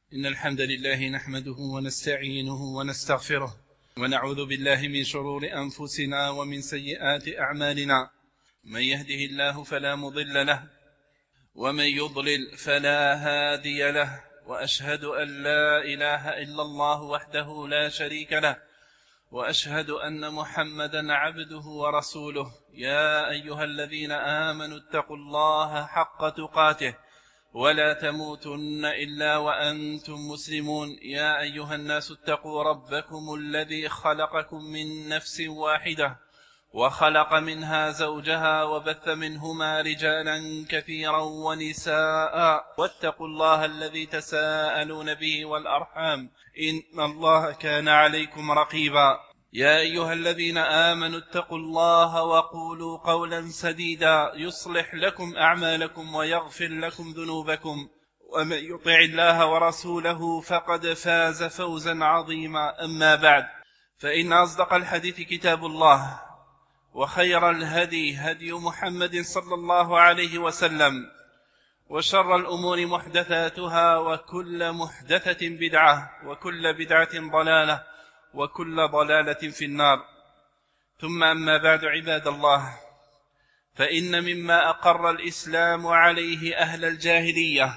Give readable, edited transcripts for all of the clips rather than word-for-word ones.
إن الحمد لله نحمده ونستعينه ونستغفره ونعوذ بالله من شرور أنفسنا ومن سيئات أعمالنا. من يهده الله فلا مضل له ومن يضلل فلا هادي له، وأشهد أن لا إله إلا الله وحده لا شريك له، وأشهد أن محمدا عبده ورسوله. يا أيها الذين آمنوا اتقوا الله حق تقاته ولا تموتن إلا وأنتم مسلمون. يا أيها الناس اتقوا ربكم الذي خلقكم من نفس واحدة وخلق منها زوجها وبث منهما رجالا كثيرا ونساء، واتقوا الله الذي تساءلون به والأرحام إن الله كان عليكم رقيبا. يا أيها الذين آمنوا اتقوا الله وقولوا قولا سديدا يصلح لكم أعمالكم ويغفر لكم ذنوبكم، ومن يطع الله ورسوله فقد فاز فوزا عظيما. أما بعد، فإن أصدق الحديث كتاب الله، وخير الهدي هدي محمد صلى الله عليه وسلم، وشر الأمور محدثاتها، وكل محدثة بدعة، وكل بدعة ضلالة، وكل ضلالة في النار. ثم أما بعد، عباد الله، فإن مما أقر الإسلام عليه أهل الجاهلية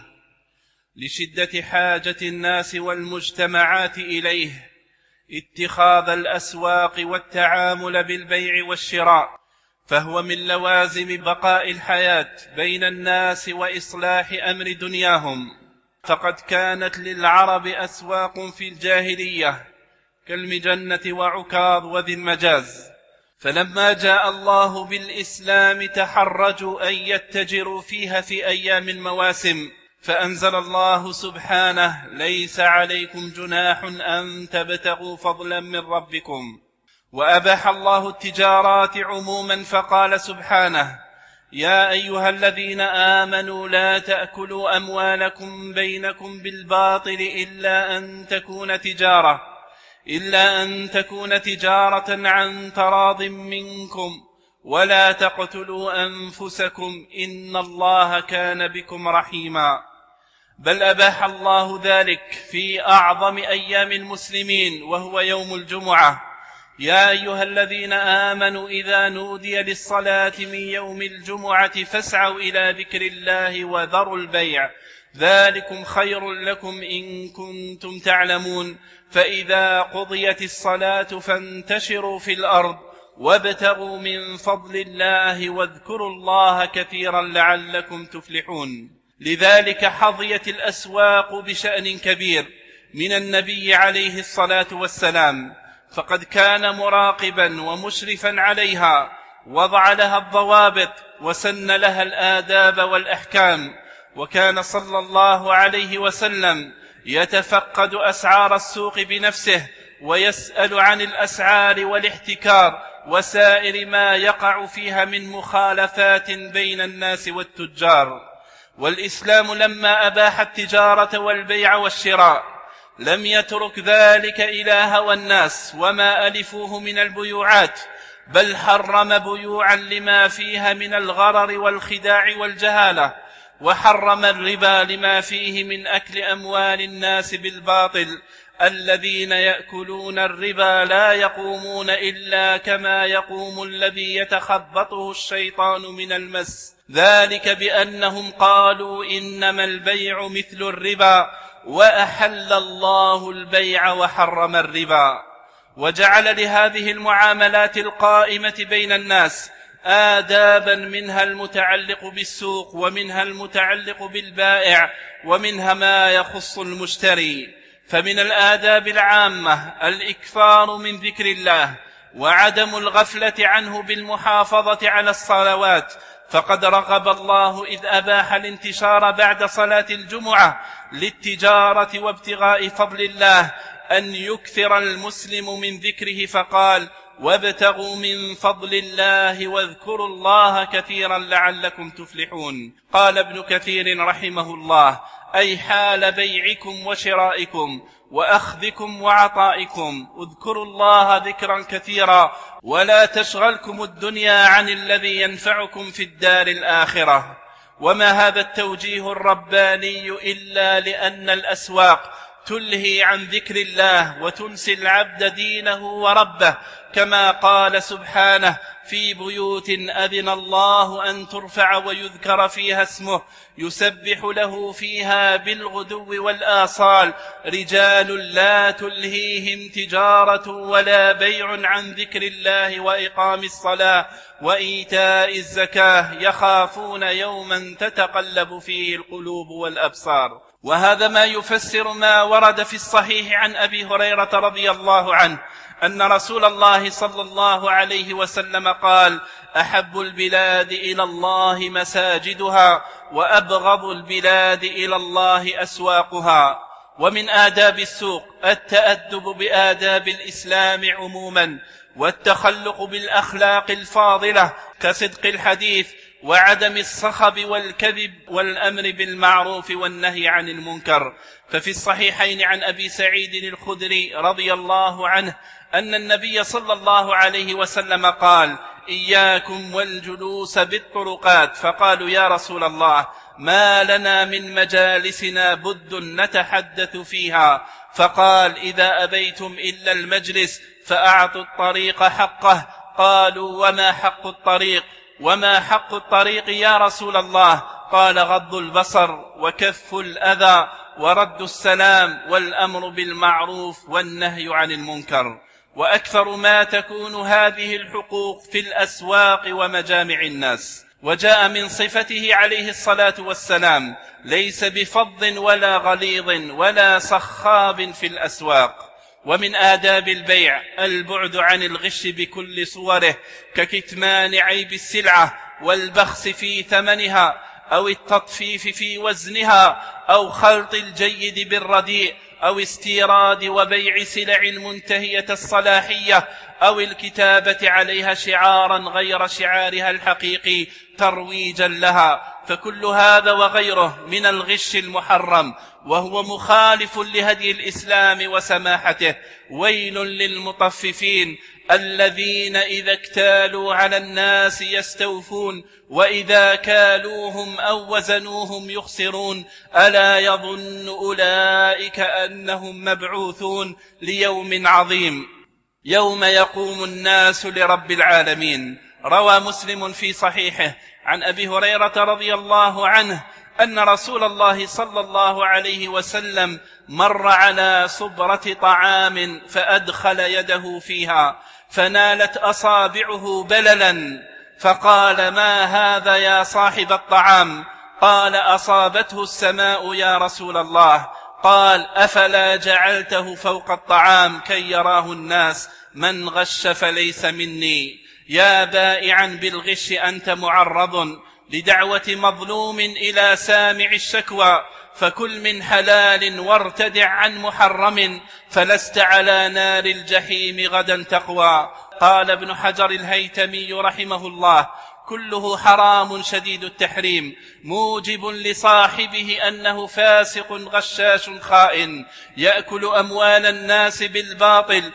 لشدة حاجة الناس والمجتمعات إليه اتخاذ الأسواق والتعامل بالبيع والشراء، فهو من لوازم بقاء الحياة بين الناس وإصلاح أمر دنياهم. فقد كانت للعرب أسواق في الجاهلية كالمجنة وعكاظ وذي المجاز، فلما جاء الله بالإسلام تحرجوا أن يتجروا فيها في أيام المواسم، فأنزل الله سبحانه: ليس عليكم جناح أن تبتغوا فضلا من ربكم. وأباح الله التجارات عموما، فقال سبحانه: يا أيها الذين آمنوا لا تأكلوا أموالكم بينكم بالباطل إلا أن تكون تجارة عن تراض منكم، ولا تقتلوا أنفسكم إن الله كان بكم رحيما. بل أباح الله ذلك في أعظم أيام المسلمين، وهو يوم الجمعة: يا أيها الذين آمنوا إذا نودي للصلاة من يوم الجمعة فاسعوا إلى ذكر الله وذروا البيع، ذلكم خير لكم إن كنتم تعلمون. فإذا قضيت الصلاة فانتشروا في الأرض وابتغوا من فضل الله واذكروا الله كثيرا لعلكم تفلحون. لذلك حظيت الأسواق بشأن كبير من النبي عليه الصلاة والسلام، فقد كان مراقبا ومشرفا عليها، وضع لها الضوابط وسن لها الآداب والأحكام. وكان صلى الله عليه وسلم يتفقد أسعار السوق بنفسه، ويسأل عن الأسعار والاحتكار وسائر ما يقع فيها من مخالفات بين الناس والتجار. والإسلام لما أباح التجارة والبيع والشراء لم يترك ذلك إلى هوى الناس وما ألفوه من البيوعات، بل حرم بيوعا لما فيها من الغرر والخداع والجهالة، وحرم الربا لما فيه من أكل أموال الناس بالباطل. الذين يأكلون الربا لا يقومون إلا كما يقوم الذي يتخبطه الشيطان من المس، ذلك بأنهم قالوا إنما البيع مثل الربا، وأحل الله البيع وحرم الربا. وجعل لهذه المعاملات القائمة بين الناس آدابا، منها المتعلق بالسوق، ومنها المتعلق بالبائع، ومنها ما يخص المشتري. فمن الآداب العامة الإكثار من ذكر الله، وعدم الغفلة عنه بالمحافظة على الصلوات، فقد رغب الله إذ أباح الانتشار بعد صلاة الجمعة للتجارة وابتغاء فضل الله أن يكثر المسلم من ذكره، فقال: وابتغوا من فضل الله واذكروا الله كثيرا لعلكم تفلحون. قال ابن كثير رحمه الله: أي حال بيعكم وشرائكم وأخذكم وعطائكم اذكروا الله ذكرا كثيرا، ولا تشغلكم الدنيا عن الذي ينفعكم في الدار الآخرة. وما هذا التوجيه الرباني إلا لأن الأسواق تلهي عن ذكر الله وتنسي العبد دينه وربه، كما قال سبحانه: في بيوت أذن الله أن ترفع ويذكر فيها اسمه يسبح له فيها بالغدو والآصال رجال لا تلهيهم تجارة ولا بيع عن ذكر الله وإقام الصلاة وإيتاء الزكاة يخافون يوما تتقلب فيه القلوب والأبصار. وهذا ما يفسر ما ورد في الصحيح عن أبي هريرة رضي الله عنه أن رسول الله صلى الله عليه وسلم قال: أحب البلاد إلى الله مساجدها وأبغض البلاد إلى الله أسواقها. ومن آداب السوق التأدب بآداب الإسلام عموما، والتخلق بالأخلاق الفاضلة كصدق الحديث وعدم الصخب والكذب والأمر بالمعروف والنهي عن المنكر. ففي الصحيحين عن أبي سعيد الخدري رضي الله عنه أن النبي صلى الله عليه وسلم قال: إياكم والجلوس بالطرقات. فقالوا: يا رسول الله، ما لنا من مجالسنا بد نتحدث فيها. فقال: إذا أبيتم إلا المجلس فأعطوا الطريق حقه. قالوا: وما حق الطريق؟ وما حق الطريق يا رسول الله؟ قال: غض البصر وكف الأذى ورد السلام والأمر بالمعروف والنهي عن المنكر. وأكثر ما تكون هذه الحقوق في الأسواق ومجامع الناس. وجاء من صفته عليه الصلاة والسلام: ليس بفظ ولا غليظ ولا صخاب في الأسواق. ومن آداب البيع البعد عن الغش بكل صوره، ككتمان عيب السلعة والبخس في ثمنها أو التطفيف في وزنها أو خلط الجيد بالرديء أو استيراد وبيع سلع منتهية الصلاحية أو الكتابة عليها شعارا غير شعارها الحقيقي ترويجا لها. فكل هذا وغيره من الغش المحرم، وهو مخالف لهدي الإسلام وسماحته. ويل للمطففين الذين إذا اكتالوا على الناس يستوفون وإذا كالوهم أو وزنوهم يخسرون. ألا يظن أولئك أنهم مبعوثون ليوم عظيم يوم يقوم الناس لرب العالمين. روى مسلم في صحيحه عن أبي هريرة رضي الله عنه أن رسول الله صلى الله عليه وسلم مر على صبرة طعام فأدخل يده فيها فنالت أصابعه بللا، فقال: ما هذا يا صاحب الطعام؟ قال: أصابته السماء يا رسول الله. قال: أفلا جعلته فوق الطعام كي يراه الناس؟ من غش فليس مني. يا بائعا بالغش أنت معرض لدعوة مظلوم إلى سامع الشكوى، فكل من حلال وارتدع عن محرم فلست على نار الجحيم غدا تقوى. قال ابن حجر الهيتمي رحمه الله: كله حرام شديد التحريم موجب لصاحبه أنه فاسق غشاش خائن يأكل أموال الناس بالباطل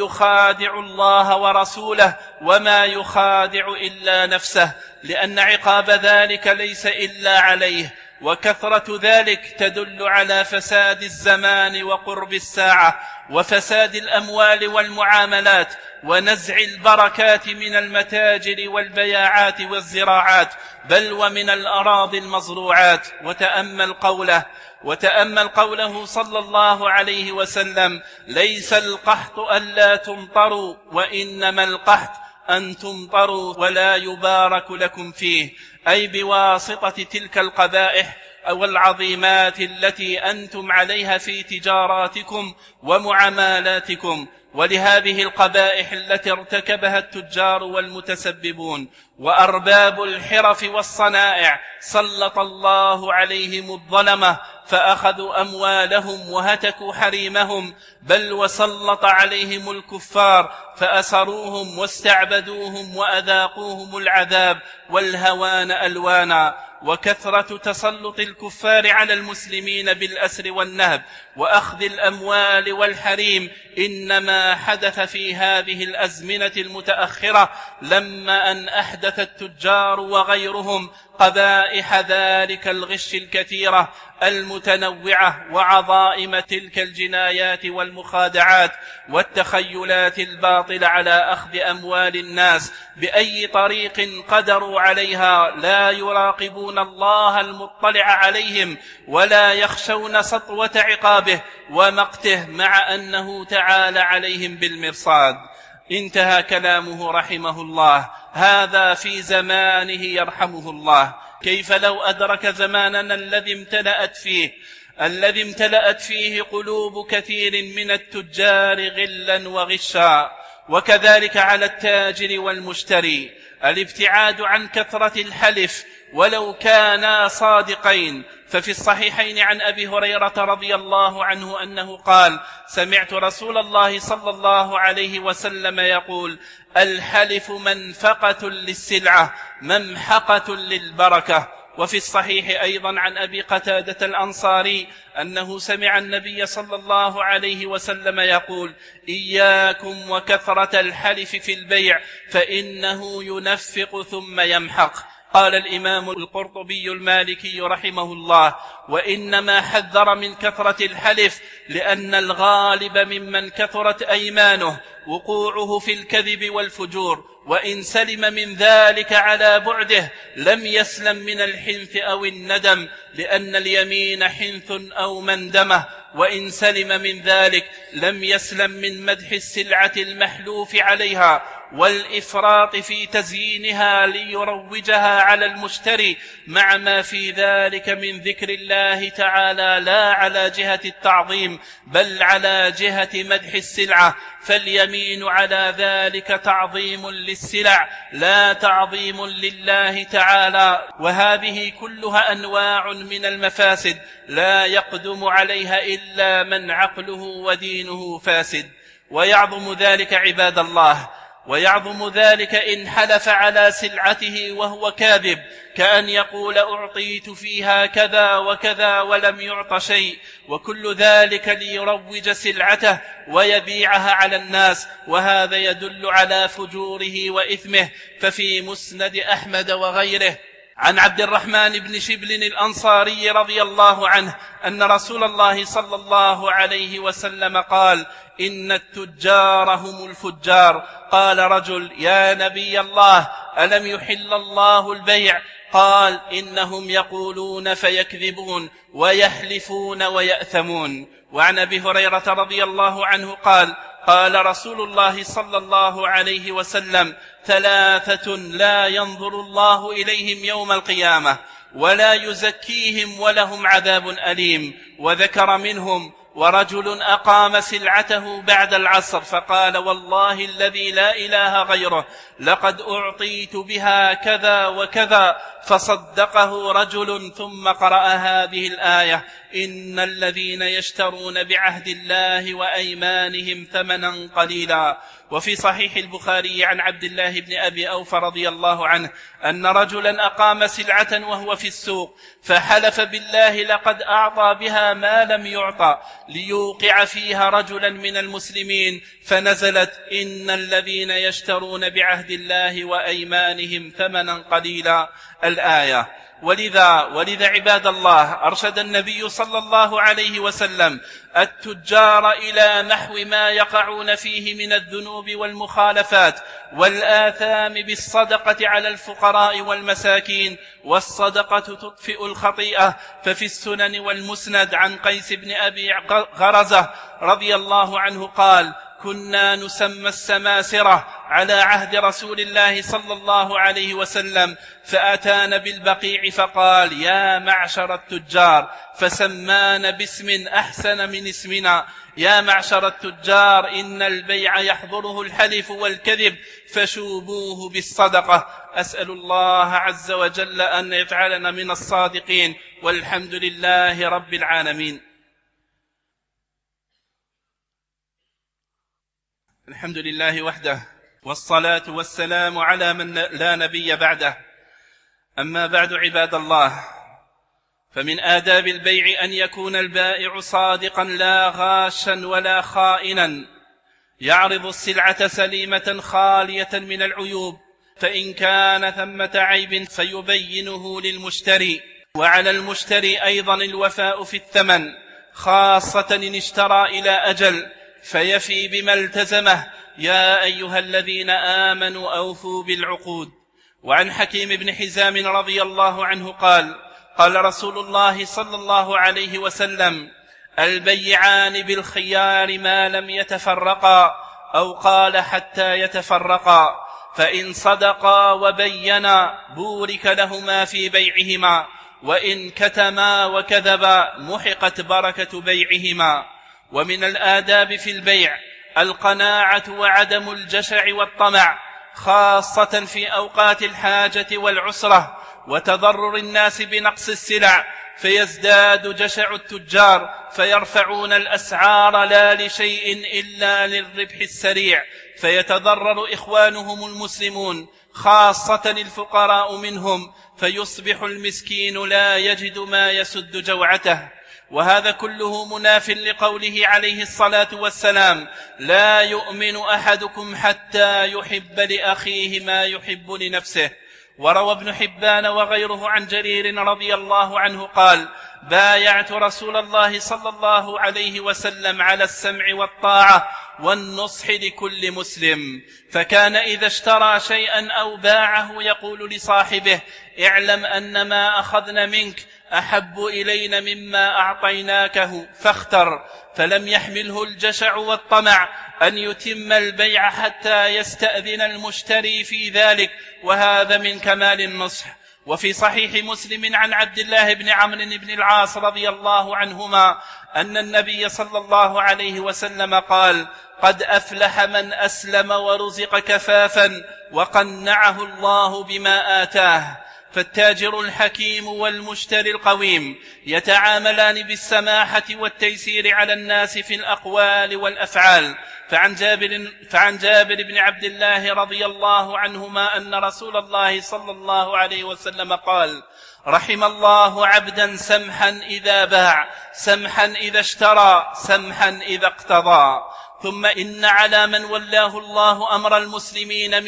ويخادع الله ورسوله وما يخادع إلا نفسه، لأن عقاب ذلك ليس إلا عليه، وكثرة ذلك تدل على فساد الزمان وقرب الساعة وفساد الأموال والمعاملات ونزع البركات من المتاجر والبياعات والزراعات، بل ومن الأراضي المزروعات. وتأمل قوله صلى الله عليه وسلم: ليس القحط ألا تمطروا وإنما القحط أن تمطروا ولا يبارك لكم فيه، أي بواسطة تلك القبائح أو العظيمات التي أنتم عليها في تجاراتكم ومعاملاتكم. ولهذه القبائح التي ارتكبها التجار والمتسببون وأرباب الحرف والصنائع سلط الله عليهم الظلمة فأخذوا أموالهم وهتكوا حريمهم، بل وسلط عليهم الكفار فأسروهم واستعبدوهم وأذاقوهم العذاب والهوان ألوانا. وكثرة تسلط الكفار على المسلمين بالأسر والنهب وأخذ الأموال والحريم إنما حدث في هذه الأزمنة المتأخرة لما أن أحدث التجار وغيرهم قبائح ذلك الغش الكثيرة المتنوعة وعظائم تلك الجنايات والمخادعات والتخيلات الباطلة على أخذ أموال الناس بأي طريق قدروا عليها، لا يراقبون الله المطلع عليهم ولا يخشون سطوة عقابه ومقته مع أنه تعالى عليهم بالمرصاد. انتهى كلامه رحمه الله. هذا في زمانه يرحمه الله. كيف لو أدرك زماننا الذي امتلأت فيه قلوب كثير من التجار غلا وغشا. وكذلك على التاجر والمشتري الابتعاد عن كثرة الحلف ولو كانا صادقين. ففي الصحيحين عن أبي هريرة رضي الله عنه أنه قال: سمعت رسول الله صلى الله عليه وسلم يقول: الحلف منفقة للسلعة ممحقة للبركة. وفي الصحيح أيضا عن أبي قتادة الأنصاري أنه سمع النبي صلى الله عليه وسلم يقول: إياكم وكثرة الحلف في البيع فإنه ينفق ثم يمحق. قال الإمام القرطبي المالكي رحمه الله: وإنما حذر من كثرة الحلف لأن الغالب ممن كثرت أيمانه وقوعه في الكذب والفجور، وإن سلم من ذلك على بعده لم يسلم من الحنث أو الندم، لأن اليمين حنث أو مندمة، وإن سلم من ذلك لم يسلم من مدح السلعة المحلوف عليها والإفراط في تزيينها ليروجها على المشتري، مع ما في ذلك من ذكر الله تعالى لا على جهة التعظيم بل على جهة مدح السلعة، فاليمين على ذلك تعظيم للسلع لا تعظيم لله تعالى. وهذه كلها أنواع من المفاسد لا يقدم عليها إلا من عقله ودينه فاسد. ويعظم ذلك عباد الله، ويعظم ذلك إن حلف على سلعته وهو كاذب، كأن يقول: أعطيت فيها كذا وكذا ولم يعط شيء، وكل ذلك ليروج سلعته ويبيعها على الناس، وهذا يدل على فجوره وإثمه. ففي مسند أحمد وغيره عن عبد الرحمن بن شبل الأنصاري رضي الله عنه أن رسول الله صلى الله عليه وسلم قال: إن التجار هم الفجار. قال رجل: يا نبي الله، ألم يحل الله البيع؟ قال: إنهم يقولون فيكذبون ويحلفون ويأثمون. وعن أبي هريرة رضي الله عنه قال: قال رسول الله صلى الله عليه وسلم: ثلاثة لا ينظر الله إليهم يوم القيامة ولا يزكيهم ولهم عذاب أليم. وذكر منهم: ورجل أقام سلعته بعد العصر فقال: والله الذي لا إله غيره لقد أعطيت بها كذا وكذا، فصدقه رجل، ثم قرأ هذه الآية: إن الذين يشترون بعهد الله وأيمانهم ثمنا قليلا. وفي صحيح البخاري عن عبد الله بن أبي أوفى رضي الله عنه أن رجلا أقام سلعة وهو في السوق فحلف بالله لقد أعطى بها ما لم يعطى ليوقع فيها رجلا من المسلمين، فنزلت: إن الذين يشترون بعهد الله وأيمانهم ثمنا قليلا، الآية. ولذا عباد الله أرشد النبي صلى الله عليه وسلم التجار إلى نحو ما يقعون فيه من الذنوب والمخالفات والآثام بالصدقة على الفقراء والمساكين، والصدقة تطفئ الخطيئة. ففي السنن والمسند عن قيس بن أبي غرزة رضي الله عنه قال: كنا نسمى السماسرة على عهد رسول الله صلى الله عليه وسلم، فأتانا بالبقيع فقال: يا معشر التجار، فسمانا باسم أحسن من اسمنا: يا معشر التجار، إن البيع يحضره الحلف والكذب فشوبوه بالصدقة. أسأل الله عز وجل أن يجعلنا من الصادقين، والحمد لله رب العالمين. الحمد لله وحده، والصلاة والسلام على من لا نبي بعده. أما بعد عباد الله، فمن آداب البيع أن يكون البائع صادقا لا غاشا ولا خائنا، يعرض السلعة سليمة خالية من العيوب، فإن كان ثمة عيب فيبينه للمشتري. وعلى المشتري أيضا الوفاء في الثمن، خاصة إن اشترى إلى أجل، فيفي بما التزمه. يا أيها الذين آمنوا أوفوا بالعقود. وعن حكيم بن حزام رضي الله عنه قال: قال رسول الله صلى الله عليه وسلم: البيعان بالخيار ما لم يتفرقا، أو قال حتى يتفرقا، فإن صدقا وبينا بورك لهما في بيعهما، وإن كتما وكذبا محقت بركة بيعهما. ومن الآداب في البيع القناعة وعدم الجشع والطمع، خاصة في أوقات الحاجة والعسرة وتضرر الناس بنقص السلع، فيزداد جشع التجار فيرفعون الأسعار لا لشيء إلا للربح السريع، فيتضرر إخوانهم المسلمون خاصة الفقراء منهم، فيصبح المسكين لا يجد ما يسد جوعته. وهذا كله مناف لقوله عليه الصلاة والسلام: لا يؤمن أحدكم حتى يحب لأخيه ما يحب لنفسه. وروى ابن حبان وغيره عن جرير رضي الله عنه قال: بايعت رسول الله صلى الله عليه وسلم على السمع والطاعة والنصح لكل مسلم، فكان إذا اشترى شيئا أو باعه يقول لصاحبه: اعلم أن ما أخذنا منك أحب إلينا مما أعطيناكه فاختر. فلم يحمله الجشع والطمع أن يتم البيع حتى يستأذن المشتري في ذلك، وهذا من كمال النصح. وفي صحيح مسلم عن عبد الله بن عمرو بن العاص رضي الله عنهما أن النبي صلى الله عليه وسلم قال: قد أفلح من أسلم ورزق كفافا وقنعه الله بما آتاه. فالتاجر الحكيم والمشتري القويم يتعاملان بالسماحة والتيسير على الناس في الأقوال والأفعال. فعن جابر بن عبد الله رضي الله عنهما أن رسول الله صلى الله عليه وسلم قال: رحم الله عبدا سمحا إذا باع، سمحا إذا اشترى، سمحا إذا اقتضى. ثم إن على من ولاه الله أمر المسلمين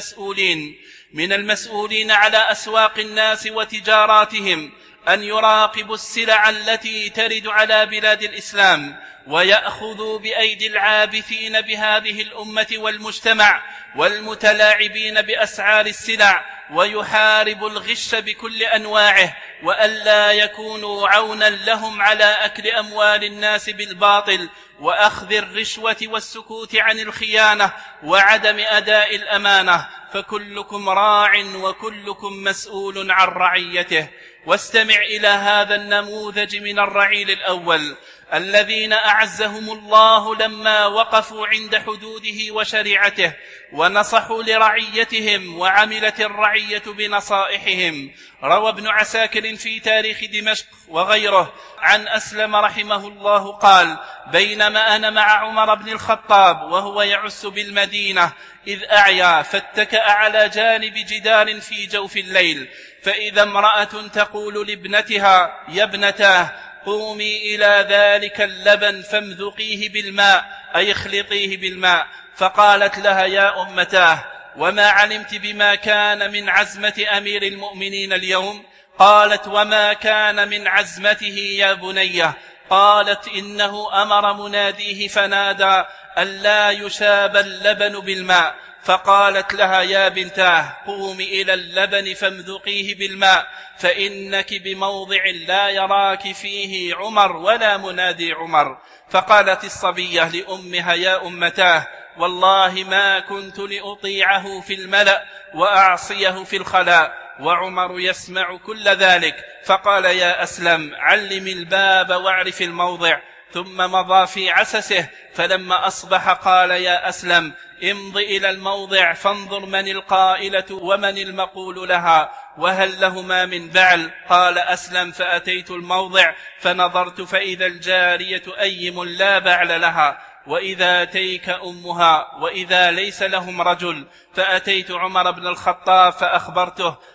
من المسؤولين على أسواق الناس وتجاراتهم أن يراقبوا السلع التي ترد على بلاد الإسلام، ويأخذوا بأيدي العابثين بهذه الأمة والمجتمع والمتلاعبين بأسعار السلع، ويحاربوا الغش بكل أنواعه، وألا يكونوا عونا لهم على أكل أموال الناس بالباطل وأخذ الرشوة والسكوت عن الخيانة وعدم أداء الأمانة. فكلكم راع وكلكم مسؤول عن رعيته. واستمع إلى هذا النموذج من الرعيل الأول الذين أعزهم الله لما وقفوا عند حدوده وشريعته ونصحوا لرعيتهم، وعملت الرعية بنصائحهم. روى ابن عساكر في تاريخ دمشق وغيره عن أسلم رحمه الله قال: بينما أنا مع عمر بن الخطاب وهو يعس بالمدينة إذ أعيا، فاتكأ على جانب جدار في جوف الليل، فإذا امرأة تقول لابنتها: يا ابنتاه قومي إلى ذلك اللبن فامذقيه بالماء، أي اخلطيه بالماء. فقالت لها: يا أمتاه، وما علمت بما كان من عزمة أمير المؤمنين اليوم؟ قالت: وما كان من عزمته يا بنية؟ قالت: إنه أمر مناديه فنادى ألا يشاب اللبن بالماء. فقالت لها: يا بنتاه قومي إلى اللبن فامذقيه بالماء، فإنك بموضع لا يراك فيه عمر ولا منادي عمر. فقالت الصبية لأمها: يا أمتاه، والله ما كنت لأطيعه في الملأ وأعصيه في الخلاء، وعمر يسمع كل ذلك. فقال: يا أسلم علم الباب واعرف الموضع. ثم مضى في عسسه، فلما أصبح قال: يا أسلم امض إلى الموضع فانظر من القائلة ومن المقول لها، وهل لهما من بعل؟ قال أسلم: فأتيت الموضع فنظرت فإذا الجارية أيم لا بعل لها، وإذا تيك أمها، وإذا ليس لهم رجل. فأتيت عمر بن الخطاب فأخبرته،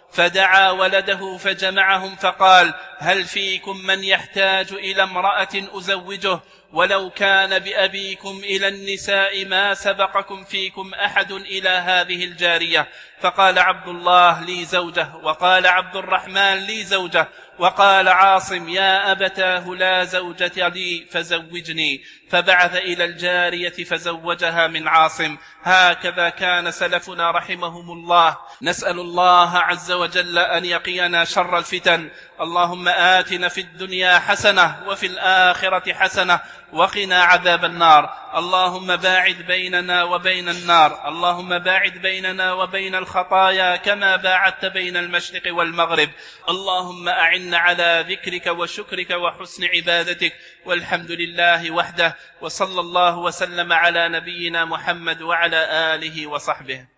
فدعا ولده فجمعهم فقال: هل فيكم من يحتاج إلى امرأة أزوجه؟ ولو كان بأبيكم إلى النساء ما سبقكم فيكم أحد إلى هذه الجارية. فقال عبد الله: لي زوجة. وقال عبد الرحمن: لي زوجة. وقال عاصم: يا أبتاه لا زوجة لي فزوجني. فبعث إلى الجارية فزوجها من عاصم. هكذا كان سلفنا رحمهم الله. نسأل الله عز وجل أن يقينا شر الفتن. اللهم آتنا في الدنيا حسنة وفي الآخرة حسنة وقنا عذاب النار. اللهم باعد بيننا وبين النار. اللهم باعد بيننا وبين الخطايا كما باعدت بين المشرق والمغرب. اللهم أعنا على ذكرك وشكرك وحسن عبادتك. والحمد لله وحده، وصلى الله وسلم على نبينا محمد وعلى آله وصحبه.